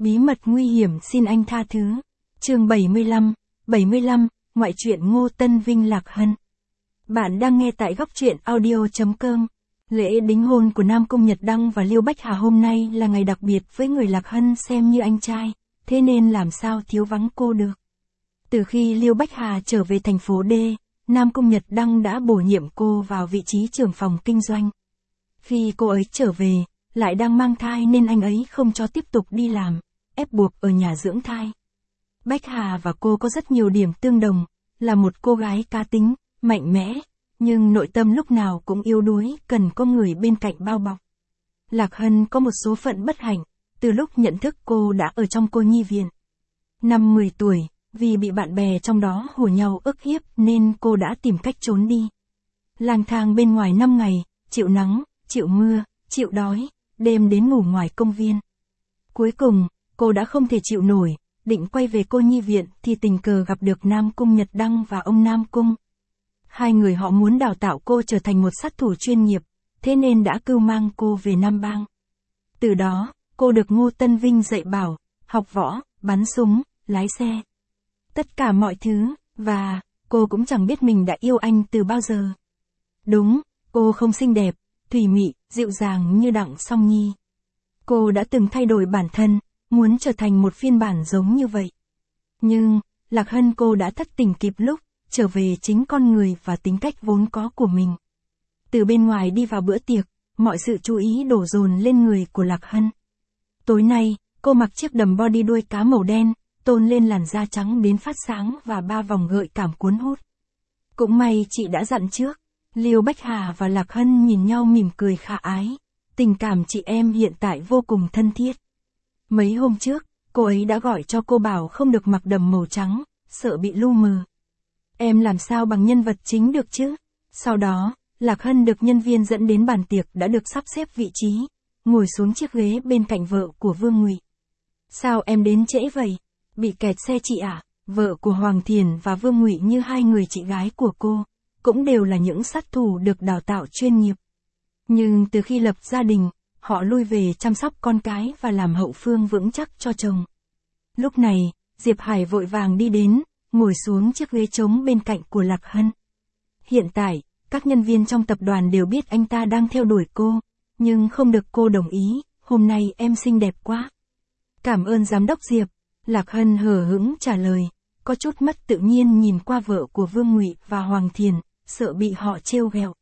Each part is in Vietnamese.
Bí mật nguy hiểm xin anh tha thứ. Chương 75, ngoại truyện Ngô Tân Vinh Lạc Hân. Bạn đang nghe tại góc truyện audio.com. Lễ đính hôn của Nam Cung Nhật Đăng và Liêu Bách Hà hôm nay là ngày đặc biệt với người Lạc Hân xem như anh trai, thế nên làm sao thiếu vắng cô được. Từ khi Liêu Bách Hà trở về thành phố D, Nam Cung Nhật Đăng đã bổ nhiệm cô vào vị trí trưởng phòng kinh doanh. Khi cô ấy trở về, lại đang mang thai nên anh ấy không cho tiếp tục đi làm, ép buộc ở nhà dưỡng thai. Bách Hà và cô có rất nhiều điểm tương đồng, là một cô gái cá tính, mạnh mẽ, nhưng nội tâm lúc nào cũng yếu đuối, cần có người bên cạnh bao bọc. Lạc Hân có một số phận bất hạnh, từ lúc nhận thức cô đã ở trong cô nhi viện. Năm 10 tuổi, vì bị bạn bè trong đó hùa nhau ức hiếp nên cô đã tìm cách trốn đi. Lang thang bên ngoài 5 ngày, chịu nắng, chịu mưa, chịu đói, đêm đến ngủ ngoài công viên. Cuối cùng, cô đã không thể chịu nổi, định quay về cô nhi viện thì tình cờ gặp được Nam Cung Nhật Đăng và ông Nam Cung. Hai người họ muốn đào tạo cô trở thành một sát thủ chuyên nghiệp, thế nên đã cưu mang cô về Nam Bang. Từ đó, cô được Ngô Tân Vinh dạy bảo, học võ, bắn súng, lái xe. Tất cả mọi thứ, và cô cũng chẳng biết mình đã yêu anh từ bao giờ. Đúng, cô không xinh đẹp, thùy mị, dịu dàng như Đặng Song Nhi. Cô đã từng thay đổi bản thân, muốn trở thành một phiên bản giống như vậy. Nhưng, Lạc Hân cô đã thất tình kịp lúc, trở về chính con người và tính cách vốn có của mình. Từ bên ngoài đi vào bữa tiệc, mọi sự chú ý đổ dồn lên người của Lạc Hân. Tối nay, cô mặc chiếc đầm body đuôi cá màu đen, tôn lên làn da trắng đến phát sáng và 3 vòng gợi cảm cuốn hút. Cũng may chị đã dặn trước. Liêu Bách Hà và Lạc Hân nhìn nhau mỉm cười khả ái. Tình cảm chị em hiện tại vô cùng thân thiết. Mấy hôm trước, cô ấy đã gọi cho cô bảo không được mặc đầm màu trắng, sợ bị lu mờ. Em làm sao bằng nhân vật chính được chứ? Sau đó, Lạc Hân được nhân viên dẫn đến bàn tiệc đã được sắp xếp vị trí, ngồi xuống chiếc ghế bên cạnh vợ của Vương Ngụy. Sao em đến trễ vậy? Bị kẹt xe chị à? Vợ của Hoàng Thiền và Vương Ngụy như hai người chị gái của cô, cũng đều là những sát thủ được đào tạo chuyên nghiệp. Nhưng từ khi lập gia đình, họ lui về chăm sóc con cái và làm hậu phương vững chắc cho chồng. Lúc này, Diệp Hải vội vàng đi đến, ngồi xuống chiếc ghế trống bên cạnh của Lạc Hân. Hiện tại, các nhân viên trong tập đoàn đều biết anh ta đang theo đuổi cô, nhưng không được cô đồng ý, hôm nay em xinh đẹp quá. Cảm ơn giám đốc Diệp, Lạc Hân hờ hững trả lời, có chút mất tự nhiên nhìn qua vợ của Vương Ngụy và Hoàng Thiền, sợ bị họ trêu ghẹo.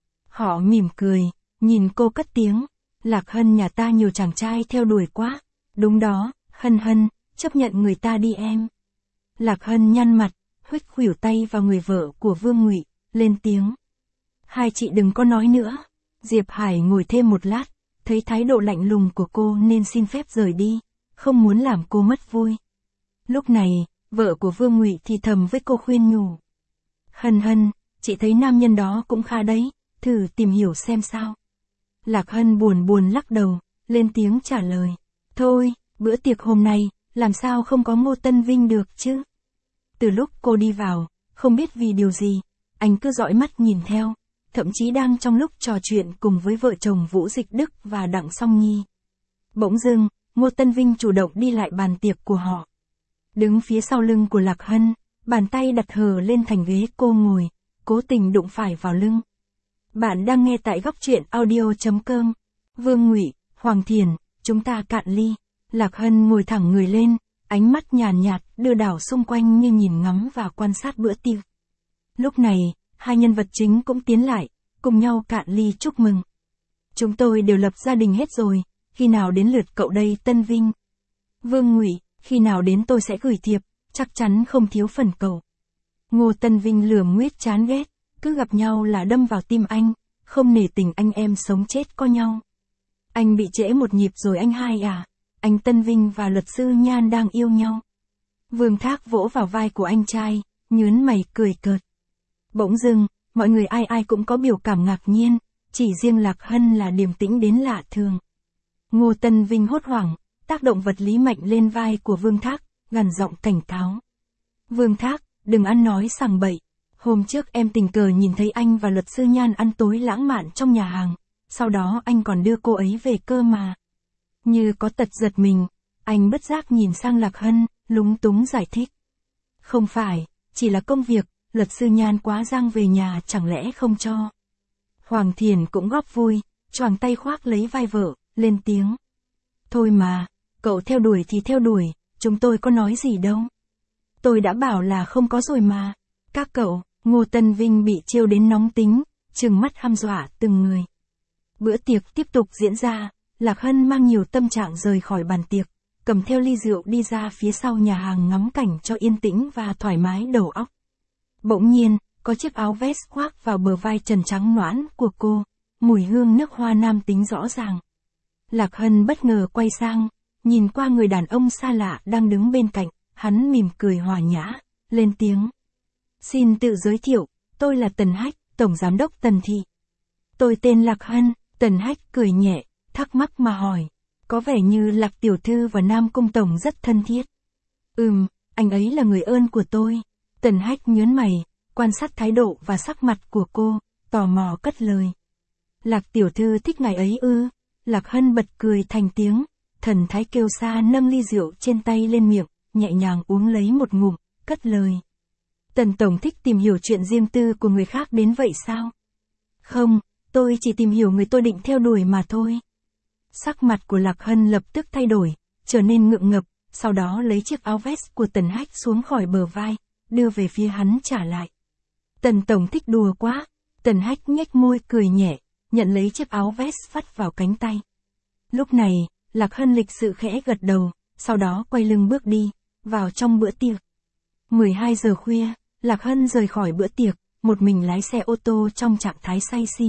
Họ mỉm cười, nhìn cô cất tiếng, Lạc Hân nhà ta nhiều chàng trai theo đuổi quá. Đúng đó, Hân Hân, chấp nhận người ta đi em. Lạc Hân nhăn mặt, huých khuỷu tay vào người vợ của Vương Ngụy, lên tiếng. Hai chị đừng có nói nữa. Diệp Hải ngồi thêm một lát, thấy thái độ lạnh lùng của cô nên xin phép rời đi, không muốn làm cô mất vui. Lúc này, vợ của Vương Ngụy thì thầm với cô khuyên nhủ. Hân Hân, chị thấy nam nhân đó cũng khá đấy, thử tìm hiểu xem sao. Lạc Hân buồn lắc đầu, lên tiếng trả lời. Thôi, bữa tiệc hôm nay, làm sao không có Ngô Tân Vinh được chứ? Từ lúc cô đi vào, không biết vì điều gì, anh cứ dõi mắt nhìn theo, thậm chí đang trong lúc trò chuyện cùng với vợ chồng Vũ Dịch Đức và Đặng Song Nhi. Bỗng dưng, Ngô Tân Vinh chủ động đi lại bàn tiệc của họ. Đứng phía sau lưng của Lạc Hân, bàn tay đặt hờ lên thành ghế cô ngồi, cố tình đụng phải vào lưng. Bạn đang nghe tại góc truyện audio.com. Vương Ngụy, Hoàng Thiền, chúng ta cạn ly. Lạc Hân ngồi thẳng người lên, ánh mắt nhàn nhạt đưa đảo xung quanh như nhìn ngắm và quan sát bữa tiệc. Lúc này, hai nhân vật chính cũng tiến lại, cùng nhau cạn ly chúc mừng. Chúng tôi đều lập gia đình hết rồi, khi nào đến lượt cậu đây Tân Vinh? Vương Ngụy, khi nào đến tôi sẽ gửi thiệp, chắc chắn không thiếu phần cậu. Ngô Tân Vinh lườm nguyết chán ghét, cứ gặp nhau là đâm vào tim anh, không nể tình anh em sống chết có nhau. Anh bị trễ một nhịp rồi anh hai à? Anh Tân Vinh và luật sư Nhan đang yêu nhau. Vương Thác vỗ vào vai của anh trai, nhớn mày cười cợt. Bỗng dưng, mọi người ai ai cũng có biểu cảm ngạc nhiên, chỉ riêng Lạc Hân là điềm tĩnh đến lạ thường. Ngô Tân Vinh hốt hoảng, tác động vật lý mạnh lên vai của Vương Thác, gằn giọng cảnh cáo. Vương Thác, đừng ăn nói sằng bậy. Hôm trước em tình cờ nhìn thấy anh và luật sư Nhan ăn tối lãng mạn trong nhà hàng, sau đó anh còn đưa cô ấy về cơ mà. Như có tật giật mình, Anh bất giác nhìn sang Lạc Hân, lúng túng giải thích. Không phải, chỉ là công việc, luật sư Nhan quá giang về nhà chẳng lẽ không cho. Hoàng Thiền cũng góp vui, choàng tay khoác lấy vai vợ, lên tiếng. Thôi mà, cậu theo đuổi thì theo đuổi, chúng tôi có nói gì đâu. Tôi đã bảo là không có rồi mà. Các cậu, Ngô Tân Vinh bị trêu đến nóng tính, trừng mắt hăm dọa từng người. Bữa tiệc tiếp tục diễn ra, Lạc Hân mang nhiều tâm trạng rời khỏi bàn tiệc, cầm theo ly rượu đi ra phía sau nhà hàng ngắm cảnh cho yên tĩnh và thoải mái đầu óc. Bỗng nhiên, có chiếc áo vest khoác vào bờ vai trần trắng nõn của cô, mùi hương nước hoa nam tính rõ ràng. Lạc Hân bất ngờ quay sang, nhìn qua người đàn ông xa lạ đang đứng bên cạnh, hắn mỉm cười hòa nhã, lên tiếng. Xin tự giới thiệu, tôi là Tần Hách, Tổng Giám đốc Tần Thị. Tôi tên Lạc Hân. Tần Hách cười nhẹ, thắc mắc mà hỏi. Có vẻ như Lạc Tiểu Thư và Nam Cung Tổng rất thân thiết. Anh ấy là người ơn của tôi. Tần Hách nhớn mày, quan sát thái độ và sắc mặt của cô, tò mò cất lời. Lạc Tiểu Thư thích ngài ấy ư? Lạc Hân bật cười thành tiếng, thần thái kiêu sa nâng ly rượu trên tay lên miệng, nhẹ nhàng uống lấy một ngụm, cất lời. Tần Tổng thích tìm hiểu chuyện riêng tư của người khác đến vậy sao? Không, tôi chỉ tìm hiểu người tôi định theo đuổi mà thôi. Sắc mặt của Lạc Hân lập tức thay đổi, trở nên ngượng ngập, sau đó lấy chiếc áo vest của Tần Hách xuống khỏi bờ vai, đưa về phía hắn trả lại. Tần Tổng thích đùa quá. Tần Hách nhếch môi cười nhẹ, nhận lấy chiếc áo vest vắt vào cánh tay. Lúc này, Lạc Hân lịch sự khẽ gật đầu, sau đó quay lưng bước đi, vào trong bữa tiệc. 12 giờ khuya, Lạc Hân rời khỏi bữa tiệc, một mình lái xe ô tô trong trạng thái say xỉn.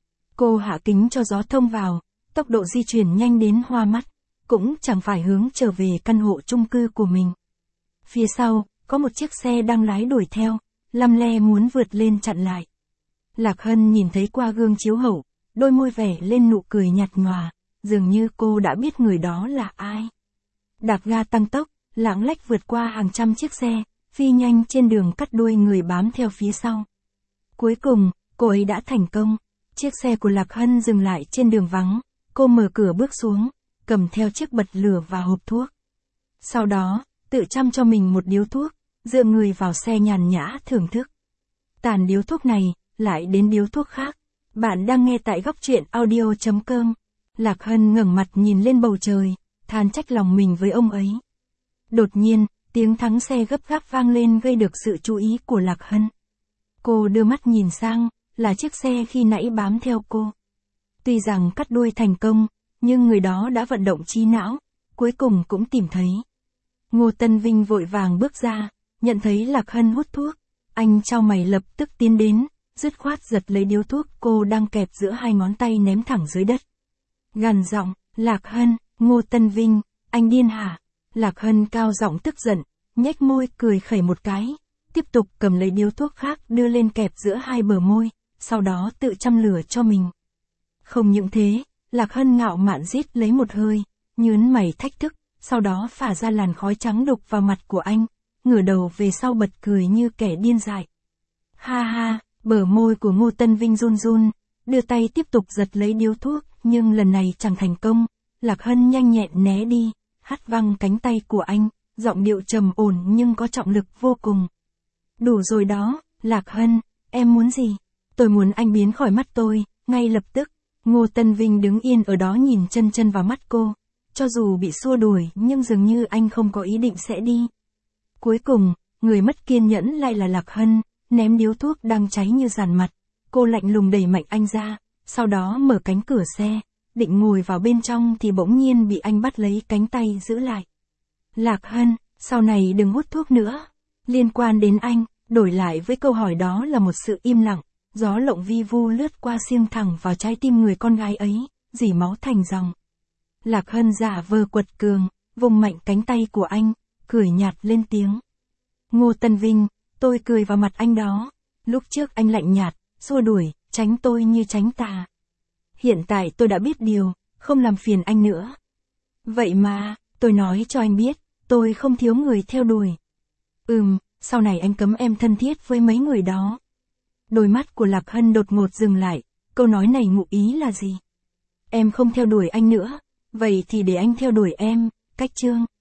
Cô hạ kính cho gió thông vào, tốc độ di chuyển nhanh đến hoa mắt, cũng chẳng phải hướng trở về căn hộ chung cư của mình. Phía sau, có một chiếc xe đang lái đuổi theo, lăm le muốn vượt lên chặn lại. Lạc Hân nhìn thấy qua gương chiếu hậu, đôi môi vẻ lên nụ cười nhạt nhòa, dường như cô đã biết người đó là ai. Đạp ga tăng tốc, lạng lách vượt qua hàng trăm chiếc xe, phi nhanh trên đường cắt đuôi người bám theo phía sau. Cuối cùng, cô ấy đã thành công. Chiếc xe của Lạc Hân dừng lại trên đường vắng, cô mở cửa bước xuống, cầm theo chiếc bật lửa và hộp thuốc. Sau đó, tự chăm cho mình một điếu thuốc, dựa người vào xe nhàn nhã thưởng thức. Tàn điếu thuốc này, lại đến điếu thuốc khác. Bạn đang nghe tại góc truyện audio.com. Lạc Hân ngẩng mặt nhìn lên bầu trời, than trách lòng mình với ông ấy. Đột nhiên, tiếng thắng xe gấp gáp vang lên gây được sự chú ý của Lạc Hân. Cô đưa mắt nhìn sang, là chiếc xe khi nãy bám theo cô. Tuy rằng cắt đuôi thành công, nhưng người đó đã vận động trí não, cuối cùng cũng tìm thấy. Ngô Tân Vinh vội vàng bước ra, nhận thấy Lạc Hân hút thuốc, anh chau mày lập tức tiến đến, dứt khoát giật lấy điếu thuốc cô đang kẹp giữa hai ngón tay ném thẳng dưới đất. Gằn giọng, Lạc Hân, Ngô Tân Vinh, anh điên hả? Lạc Hân cao giọng tức giận, nhếch môi cười khẩy một cái, tiếp tục cầm lấy điếu thuốc khác đưa lên kẹp giữa hai bờ môi, sau đó tự châm lửa cho mình. Không những thế, Lạc Hân ngạo mạn rít lấy một hơi, nhớn mày thách thức, sau đó phả ra làn khói trắng đục vào mặt của anh, ngửa đầu về sau bật cười như kẻ điên dại. Ha ha, bờ môi của Ngô Tân Vinh run run, đưa tay tiếp tục giật lấy điếu thuốc, nhưng lần này chẳng thành công. Lạc Hân nhanh nhẹn né đi, hất văng cánh tay của anh, giọng điệu trầm ổn nhưng có trọng lực vô cùng. Đủ rồi đó, Lạc Hân, em muốn gì? Tôi muốn anh biến khỏi mắt tôi, ngay lập tức. Ngô Tân Vinh đứng yên ở đó nhìn chân chân vào mắt cô, cho dù bị xua đuổi nhưng dường như anh không có ý định sẽ đi. Cuối cùng, người mất kiên nhẫn lại là Lạc Hân, ném điếu thuốc đang cháy như dàn mặt. Cô lạnh lùng đẩy mạnh anh ra, sau đó mở cánh cửa xe, định ngồi vào bên trong thì bỗng nhiên bị anh bắt lấy cánh tay giữ lại. Lạc Hân, sau này đừng hút thuốc nữa. Liên quan đến anh, đổi lại với câu hỏi đó là một sự im lặng, gió lộng vi vu lướt qua xiêng thẳng vào trái tim người con gái ấy, rỉ máu thành dòng. Lạc Hân giả vờ quật cường, vùng mạnh cánh tay của anh, cười nhạt lên tiếng. Ngô Tân Vinh, tôi cười vào mặt anh đó. Lúc trước anh lạnh nhạt, xua đuổi, tránh tôi như tránh tà. Hiện tại tôi đã biết điều, không làm phiền anh nữa. Vậy mà, tôi nói cho anh biết, tôi không thiếu người theo đuổi. Sau này anh cấm em thân thiết với mấy người đó. Đôi mắt của Lạc Hân đột ngột dừng lại, câu nói này ngụ ý là gì? Em không theo đuổi anh nữa, vậy thì để anh theo đuổi em, Cách chương